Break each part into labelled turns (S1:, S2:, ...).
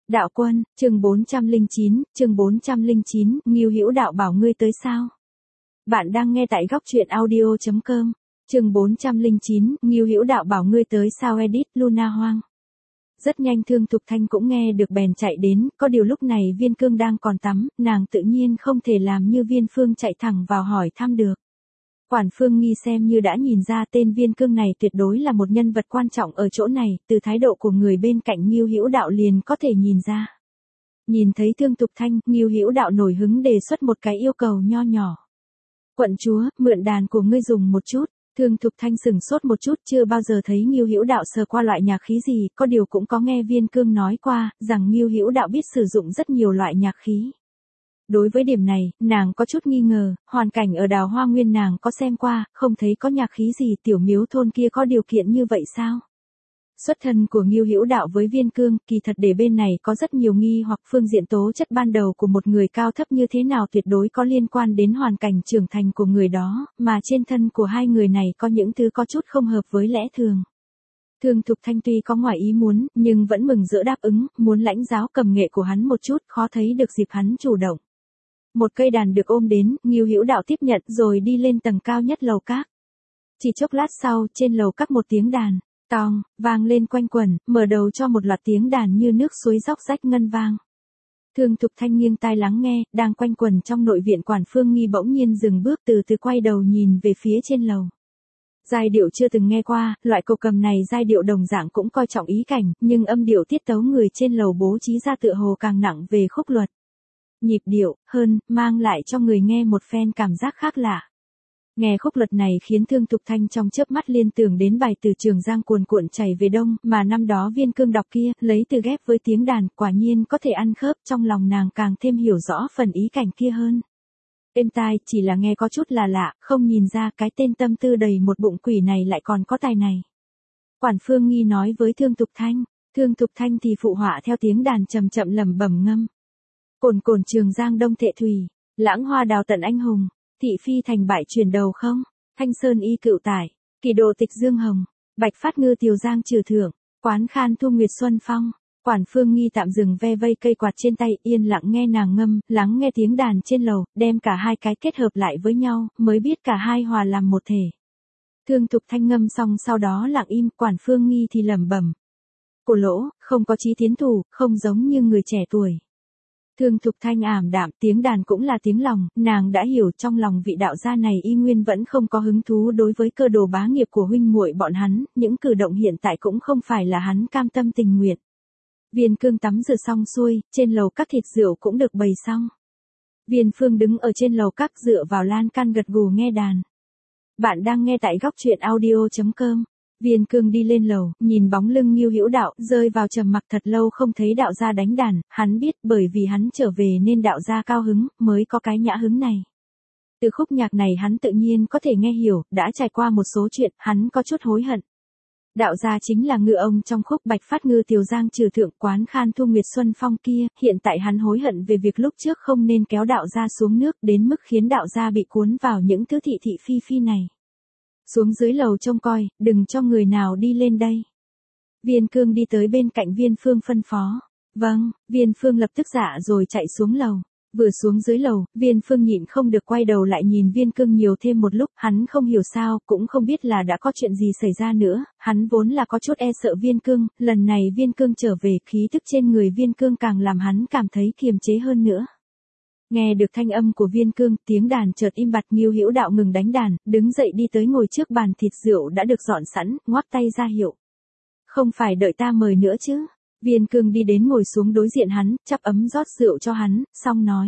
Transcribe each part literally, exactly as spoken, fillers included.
S1: Đạo Quân, chương bốn trăm lẻ chín, chương bốn trăm lẻ chín, Ngưu Hữu Đạo bảo ngươi tới sao? Bạn đang nghe tại góc truyện audio chấm com, chương bốn trăm lẻ chín, Ngưu Hữu Đạo bảo ngươi tới sao edit Luna Hoang. Rất nhanh Thương Thục Thanh cũng nghe được bèn chạy đến, có điều lúc này Viên Cương đang còn tắm, nàng tự nhiên không thể làm như Viên Phương chạy thẳng vào hỏi thăm được. Quản Phương Nghi xem như đã nhìn ra tên Viên Cương này tuyệt đối là một nhân vật quan trọng ở chỗ này, từ thái độ của người bên cạnh Ngưu Hữu Đạo liền có thể nhìn ra. Nhìn thấy Thương Thục Thanh, Ngưu Hữu Đạo nổi hứng đề xuất một cái yêu cầu nho nhỏ. Quận chúa, mượn đàn của ngươi dùng một chút. Thương Thục Thanh sửng sốt một chút, chưa bao giờ thấy Ngưu Hữu Đạo sờ qua loại nhạc khí gì, có điều cũng có nghe Viên Cương nói qua, rằng Ngưu Hữu Đạo biết sử dụng rất nhiều loại nhạc khí. Đối với điểm này, nàng có chút nghi ngờ, hoàn cảnh ở Đào Hoa Nguyên nàng có xem qua, không thấy có nhạc khí gì, tiểu miếu thôn kia có điều kiện như vậy sao? Xuất thân của Ngưu Hữu Đạo với Viên Cương, kỳ thật để bên này có rất nhiều nghi hoặc phương diện tố chất ban đầu của một người cao thấp như thế nào tuyệt đối có liên quan đến hoàn cảnh trưởng thành của người đó, mà trên thân của hai người này có những thứ có chút không hợp với lẽ thường. Thương Thục Thanh tuy có ngoài ý muốn, nhưng vẫn mừng rỡ đáp ứng, muốn lãnh giáo cầm nghệ của hắn một chút, khó thấy được dịp hắn chủ động. Một cây đàn được ôm đến, Ngưu Hữu Đạo tiếp nhận rồi đi lên tầng cao nhất lầu các. Chỉ chốc lát sau, trên lầu các một tiếng đàn tong vang lên quanh quẩn, mở đầu cho một loạt tiếng đàn như nước suối róc rách ngân vang. Thương Thục Thanh nghiêng tai lắng nghe, đang quanh quẩn trong nội viện. Quản Phương Nghi bỗng nhiên dừng bước, từ từ quay đầu nhìn về phía trên lầu. Giai điệu chưa từng nghe qua, loại cộc cầm này giai điệu đồng dạng cũng coi trọng ý cảnh, nhưng âm điệu tiết tấu người trên lầu bố trí ra tựa hồ càng nặng về khúc luật. Nhịp điệu, hơn, mang lại cho người nghe một phen cảm giác khác lạ. Nghe khúc luật này khiến Thương Thục Thanh trong chớp mắt liên tưởng đến bài từ Trường Giang cuồn cuộn chảy về đông mà năm đó Viên Cương đọc kia, lấy từ ghép với tiếng đàn, quả nhiên có thể ăn khớp, trong lòng nàng càng thêm hiểu rõ phần ý cảnh kia hơn. Êm tai, chỉ là nghe có chút là lạ, không nhìn ra cái tên tâm tư đầy một bụng quỷ này lại còn có tài này. Quản Phương Nghi nói với Thương Thục Thanh, Thương Thục Thanh thì phụ họa theo tiếng đàn chậm chậm lẩm bẩm ngâm. Cồn cồn Trường Giang đông thệ thủy, lãng hoa đào tận anh hùng, thị phi thành bại chuyển đầu không, thanh sơn y cựu tải, kỳ độ tịch dương hồng, bạch phát ngư tiều giang trừ thưởng, quán khan thu nguyệt xuân phong. Quản Phương Nghi tạm dừng ve vây cây quạt trên tay, yên lặng nghe nàng ngâm, lắng nghe tiếng đàn trên lầu, đem cả hai cái kết hợp lại với nhau, mới biết cả hai hòa làm một thể. Thương Thục Thanh ngâm xong sau đó lặng im, Quản Phương Nghi thì lẩm bẩm. Cổ lỗ, không có chí tiến thủ, không giống như người trẻ tuổi. Thương Thục Thanh ảm đạm, tiếng đàn cũng là tiếng lòng, nàng đã hiểu trong lòng vị đạo gia này y nguyên vẫn không có hứng thú đối với cơ đồ bá nghiệp của huynh muội bọn hắn, những cử động hiện tại cũng không phải là hắn cam tâm tình nguyện. Viên Cương tắm rửa xong xuôi, trên lầu các thịt rượu cũng được bày xong. Viên Phương đứng ở trên lầu các dựa vào lan can gật gù nghe đàn. Bạn đang nghe tại góc truyện audio chấm com. Viên Cương đi lên lầu, nhìn bóng lưng Ngưu Hữu Đạo, rơi vào trầm mặc thật lâu không thấy đạo gia đánh đàn, hắn biết bởi vì hắn trở về nên đạo gia cao hứng, mới có cái nhã hứng này. Từ khúc nhạc này hắn tự nhiên có thể nghe hiểu, đã trải qua một số chuyện, hắn có chút hối hận. Đạo gia chính là ngư ông trong khúc bạch phát ngư tiều giang trừ thượng quán khan thu nguyệt xuân phong kia, hiện tại hắn hối hận về việc lúc trước không nên kéo đạo gia xuống nước đến mức khiến đạo gia bị cuốn vào những thứ thị thị phi phi này. Xuống dưới lầu trông coi, đừng cho người nào đi lên đây. Viên Cương đi tới bên cạnh Viên Phương phân phó. Vâng, Viên Phương lập tức dạ rồi chạy xuống lầu. Vừa xuống dưới lầu, Viên Phương nhịn không được quay đầu lại nhìn Viên Cương nhiều thêm một lúc, hắn không hiểu sao, cũng không biết là đã có chuyện gì xảy ra nữa, hắn vốn là có chút e sợ Viên Cương, lần này Viên Cương trở về, khí tức trên người Viên Cương càng làm hắn cảm thấy kiềm chế hơn nữa. Nghe được thanh âm của Viên Cương, tiếng đàn chợt im bặt. Ngưu Hữu Đạo ngừng đánh đàn, đứng dậy đi tới ngồi trước bàn thịt rượu đã được dọn sẵn, ngoắc tay ra hiệu. Không phải đợi ta mời nữa chứ? Viên Cương đi đến ngồi xuống đối diện hắn, chắp ấm rót rượu cho hắn, xong nói.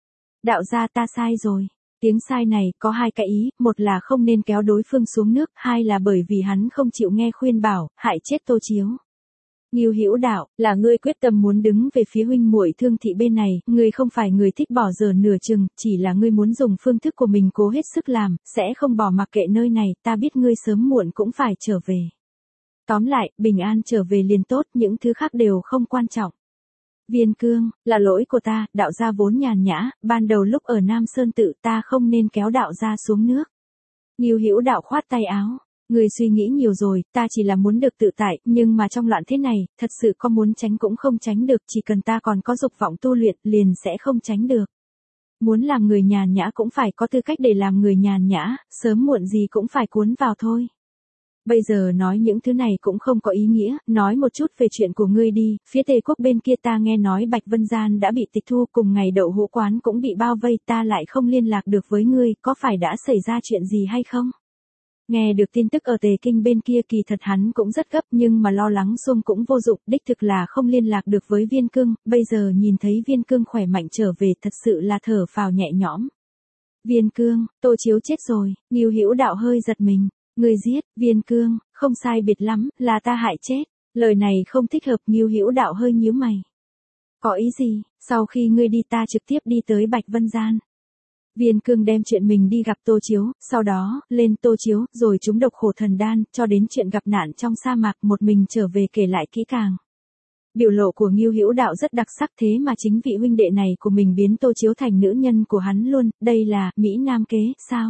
S1: Đạo gia ta sai rồi. Tiếng sai này có hai cái ý, một là không nên kéo đối phương xuống nước, hai là bởi vì hắn không chịu nghe khuyên bảo, hại chết Tô Chiếu. Ngưu Hữu Đạo, là ngươi quyết tâm muốn đứng về phía huynh muội Thương thị bên này, ngươi không phải người thích bỏ giờ nửa chừng, chỉ là ngươi muốn dùng phương thức của mình cố hết sức làm, sẽ không bỏ mặc kệ nơi này, ta biết ngươi sớm muộn cũng phải trở về. Tóm lại, bình an trở về liền tốt, những thứ khác đều không quan trọng. Viên Cương, là lỗi của ta, đạo gia vốn nhàn nhã, ban đầu lúc ở Nam Sơn tự ta không nên kéo đạo gia xuống nước. Ngưu Hữu Đạo khoát tay áo. Ngươi suy nghĩ nhiều rồi, ta chỉ là muốn được tự tại, nhưng mà trong loạn thế này, thật sự có muốn tránh cũng không tránh được, chỉ cần ta còn có dục vọng tu luyện, liền sẽ không tránh được. Muốn làm người nhàn nhã cũng phải có tư cách để làm người nhàn nhã, sớm muộn gì cũng phải cuốn vào thôi. Bây giờ nói những thứ này cũng không có ý nghĩa, nói một chút về chuyện của ngươi đi, phía Tề quốc bên kia ta nghe nói Bạch Vân Gian đã bị tịch thu, cùng ngày đậu hũ quán cũng bị bao vây, ta lại không liên lạc được với ngươi, có phải đã xảy ra chuyện gì hay không? Nghe được tin tức ở Tề Kinh bên kia kỳ thật hắn cũng rất gấp, nhưng mà lo lắng xung cũng vô dụng, đích thực là không liên lạc được với Viên Cương, bây giờ nhìn thấy Viên Cương khỏe mạnh trở về thật sự là thở phào nhẹ nhõm. Viên Cương, Tô Chiếu chết rồi, Ngưu Hữu Đạo hơi giật mình, ngươi giết, Viên Cương, không sai biệt lắm, là ta hại chết, lời này không thích hợp, Ngưu Hữu Đạo hơi nhíu mày. Có ý gì, sau khi ngươi đi ta trực tiếp đi tới Bạch Vân Gian. Viên Cương đem chuyện mình đi gặp Tô Chiếu, sau đó, lên Tô Chiếu, rồi trúng độc khổ thần đan, cho đến chuyện gặp nạn trong sa mạc một mình trở về kể lại kỹ càng. Biểu lộ của Ngưu Hữu Đạo rất đặc sắc, thế mà chính vị huynh đệ này của mình biến Tô Chiếu thành nữ nhân của hắn luôn, đây là, Mỹ Nam kế, sao?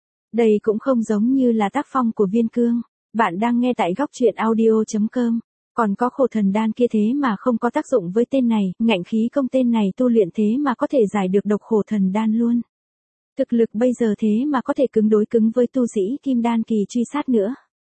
S1: Đây cũng không giống như là tác phong của Viên Cương. Bạn đang nghe tại góc truyện audio chấm com. Còn có khổ thần đan kia thế mà không có tác dụng với tên này, ngạnh khí công tên này tu luyện thế mà có thể giải được độc khổ thần đan luôn. Thực lực bây giờ thế mà có thể cứng đối cứng với tu sĩ kim đan kỳ truy sát nữa.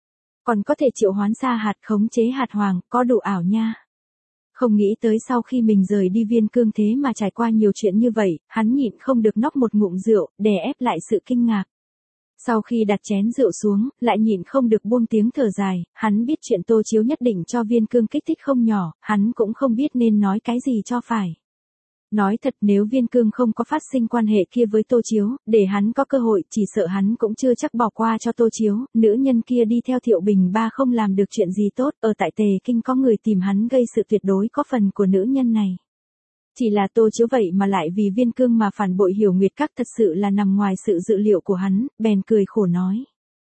S1: Còn có thể triệu hoán sa hạt khống chế hạt hoàng, có đủ ảo nha. Không nghĩ tới sau khi mình rời đi Viên Cương thế mà trải qua nhiều chuyện như vậy, hắn nhịn không được nốc một ngụm rượu, đè ép lại sự kinh ngạc. Sau khi đặt chén rượu xuống, lại nhịn không được buông tiếng thở dài, hắn biết chuyện Tô Chiếu nhất định cho Viên Cương kích thích không nhỏ, hắn cũng không biết nên nói cái gì cho phải. Nói thật nếu Viên Cương không có phát sinh quan hệ kia với Tô Chiếu, để hắn có cơ hội, chỉ sợ hắn cũng chưa chắc bỏ qua cho Tô Chiếu, nữ nhân kia đi theo Thiệu Bình Ba không làm được chuyện gì tốt, ở tại Tề Kinh có người tìm hắn gây sự tuyệt đối có phần của nữ nhân này. Chỉ là Tô Chiếu vậy mà lại vì Viên Cương mà phản bội Hiểu Nguyệt Các thật sự là nằm ngoài sự dự liệu của hắn, bèn cười khổ nói.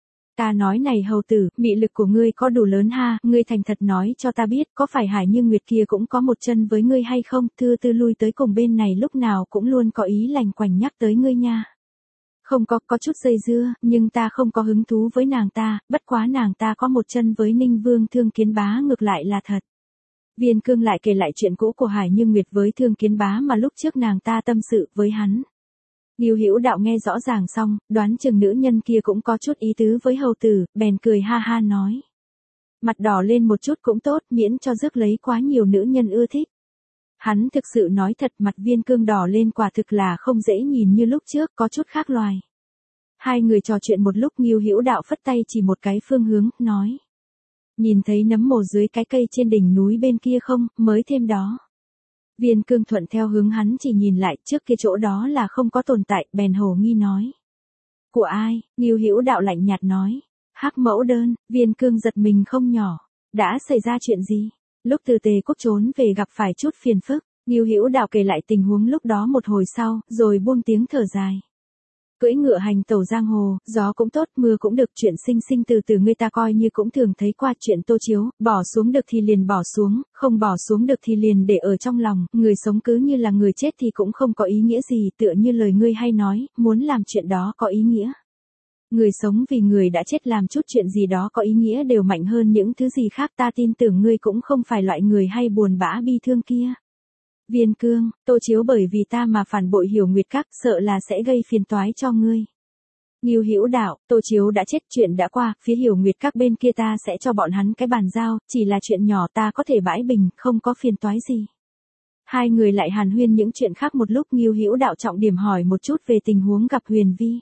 S1: Ta nói này hầu tử, mị lực của ngươi có đủ lớn ha, ngươi thành thật nói cho ta biết, có phải Hải Như Nguyệt kia cũng có một chân với ngươi hay không, thư tư lui tới cùng bên này lúc nào cũng luôn có ý lành quành nhắc tới ngươi nha. Không có, có chút dây dưa, nhưng ta không có hứng thú với nàng ta, bất quá nàng ta có một chân với Ninh Vương Thương Kiến Bá ngược lại là thật. Viên Cương lại kể lại chuyện cũ của Hải Như Nguyệt với Thương Kiến Bá mà lúc trước nàng ta tâm sự với hắn. Ngưu Hữu Đạo nghe rõ ràng xong, đoán chừng nữ nhân kia cũng có chút ý tứ với hầu tử, bèn cười ha ha nói. Mặt đỏ lên một chút cũng tốt, miễn cho rước lấy quá nhiều nữ nhân ưa thích. Hắn thực sự nói thật, mặt Viên Cương đỏ lên quả thực là không dễ nhìn như lúc trước, có chút khác loài. Hai người trò chuyện một lúc, Ngưu Hữu Đạo phất tay chỉ một cái phương hướng, nói. Nhìn thấy nấm mồ dưới cái cây trên đỉnh núi bên kia không, mới thêm đó. Viên Cương thuận theo hướng hắn chỉ nhìn lại, trước kia chỗ đó là không có tồn tại, bèn hồ nghi nói. Của ai? Ngưu Hữu Đạo lạnh nhạt nói. Hắc mẫu đơn. Viên Cương giật mình không nhỏ. Đã xảy ra chuyện gì? Lúc từ Tề Quốc trốn về gặp phải chút phiền phức, Ngưu Hữu Đạo kể lại tình huống lúc đó một hồi sau, rồi buông tiếng thở dài. Cưỡi ngựa hành tẩu giang hồ, gió cũng tốt, mưa cũng được, chuyện sinh sinh từ từ người ta coi như cũng thường thấy qua, chuyện Tô Chiếu, bỏ xuống được thì liền bỏ xuống, không bỏ xuống được thì liền để ở trong lòng, người sống cứ như là người chết thì cũng không có ý nghĩa gì, tựa như lời ngươi hay nói, muốn làm chuyện đó có ý nghĩa. Người sống vì người đã chết làm chút chuyện gì đó có ý nghĩa đều mạnh hơn những thứ gì khác, ta tin tưởng ngươi cũng không phải loại người hay buồn bã bi thương kia. Viên Cương, Tô Chiếu bởi vì ta mà phản bội Hiểu Nguyệt Các, sợ là sẽ gây phiền toái cho ngươi. Ngưu Hữu Đạo, Tô Chiếu đã chết, chuyện đã qua, phía Hiểu Nguyệt Các bên kia ta sẽ cho bọn hắn cái bàn giao, chỉ là chuyện nhỏ ta có thể bãi bình, không có phiền toái gì. Hai người lại hàn huyên những chuyện khác một lúc, Ngưu Hữu Đạo trọng điểm hỏi một chút về tình huống gặp Huyền Vi.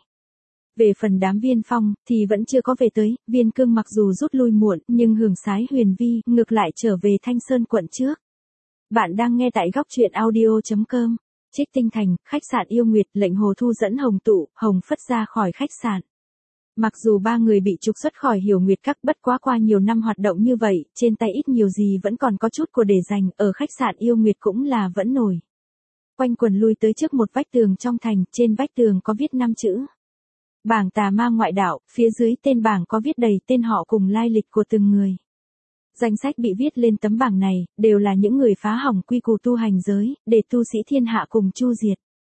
S1: Về phần đám Viên Phong, thì vẫn chưa có về tới, Viên Cương mặc dù rút lui muộn, nhưng hưởng sái Huyền Vi, ngược lại trở về Thanh Sơn quận trước. Bạn đang nghe tại góc truyện audio chấm com. Trích Tinh Thành, khách sạn Yêu Nguyệt, lệnh Hồ Thu dẫn Hồng Tụ, Hồng Phất ra khỏi khách sạn. Mặc dù ba người bị trục xuất khỏi Hiểu Nguyệt Các, bất quá qua nhiều năm hoạt động như vậy, trên tay ít nhiều gì vẫn còn có chút của để dành, ở khách sạn Yêu Nguyệt cũng là vẫn nổi. Quanh quần lui tới trước một vách tường trong thành, trên vách tường có viết năm chữ. Bảng tà ma ngoại đạo, phía dưới tên bảng có viết đầy tên họ cùng lai lịch của từng người. Danh sách bị viết lên tấm bảng này, đều là những người phá hỏng quy củ tu hành giới, để tu sĩ thiên hạ cùng chu diệt.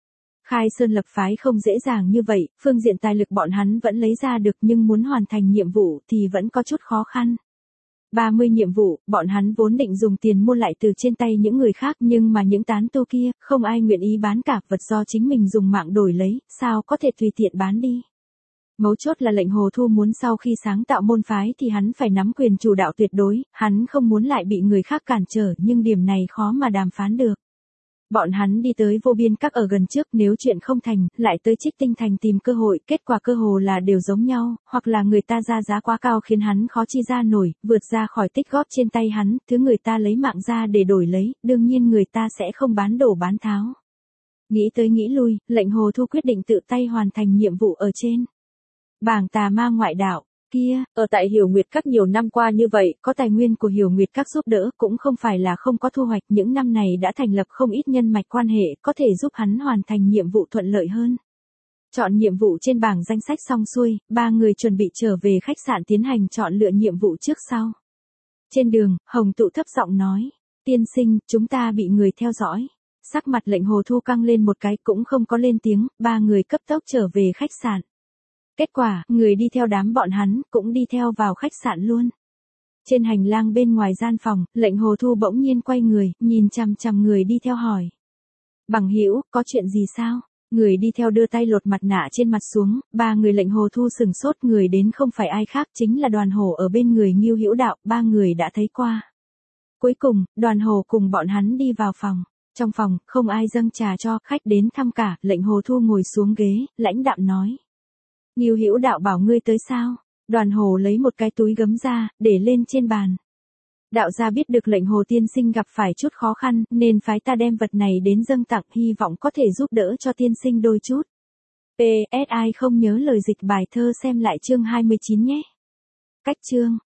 S1: Khai sơn lập phái không dễ dàng như vậy, phương diện tài lực bọn hắn vẫn lấy ra được nhưng muốn hoàn thành nhiệm vụ thì vẫn có chút khó khăn. ba mươi nhiệm vụ, bọn hắn vốn định dùng tiền mua lại từ trên tay những người khác nhưng mà những tán tu kia, không ai nguyện ý bán cả vật do chính mình dùng mạng đổi lấy, sao có thể tùy tiện bán đi. Mấu chốt là lệnh Hồ Thu muốn sau khi sáng tạo môn phái thì hắn phải nắm quyền chủ đạo tuyệt đối, hắn không muốn lại bị người khác cản trở nhưng điểm này khó mà đàm phán được. Bọn hắn đi tới vô biên các ở gần trước, nếu chuyện không thành, lại tới Trích Tinh Thành tìm cơ hội, kết quả cơ hồ là đều giống nhau, hoặc là người ta ra giá quá cao khiến hắn khó chi ra nổi, vượt ra khỏi tích góp trên tay hắn, thứ người ta lấy mạng ra để đổi lấy, đương nhiên người ta sẽ không bán đổ bán tháo. Nghĩ tới nghĩ lui, lệnh Hồ Thu quyết định tự tay hoàn thành nhiệm vụ ở trên bảng tà ma ngoại đạo. Kia, ở tại Hiểu Nguyệt Các nhiều năm qua như vậy, có tài nguyên của Hiểu Nguyệt Các giúp đỡ, cũng không phải là không có thu hoạch, những năm này đã thành lập không ít nhân mạch quan hệ, có thể giúp hắn hoàn thành nhiệm vụ thuận lợi hơn. Chọn nhiệm vụ trên bảng danh sách xong xuôi, ba người chuẩn bị trở về khách sạn tiến hành chọn lựa nhiệm vụ trước sau. Trên đường, Hồng Tụ thấp giọng nói, tiên sinh, chúng ta bị người theo dõi. Sắc mặt lệnh Hồ Thu căng lên một cái cũng không có lên tiếng, ba người cấp tốc trở về khách sạn. Kết quả, người đi theo đám bọn hắn, cũng đi theo vào khách sạn luôn. Trên hành lang bên ngoài gian phòng, lệnh Hồ Thu bỗng nhiên quay người, nhìn chằm chằm người đi theo hỏi. Bằng hữu, có chuyện gì sao? Người đi theo đưa tay lột mặt nạ trên mặt xuống, ba người lệnh Hồ Thu sừng sốt, người đến không phải ai khác chính là Đoàn Hổ ở bên người Ngưu Hữu Đạo, ba người đã thấy qua. Cuối cùng, Đoàn Hổ cùng bọn hắn đi vào phòng. Trong phòng, không ai dâng trà cho khách đến thăm cả, lệnh Hồ Thu ngồi xuống ghế, lãnh đạm nói. Ngưu Hữu Đạo bảo ngươi tới sao? Đoàn Hồ lấy một cái túi gấm ra, để lên trên bàn. Đạo gia biết được lệnh Hồ tiên sinh gặp phải chút khó khăn, nên phái ta đem vật này đến dâng tặng, hy vọng có thể giúp đỡ cho tiên sinh đôi chút. pê ét ai không nhớ lời dịch bài thơ xem lại chương hai mươi chín nhé. Cách chương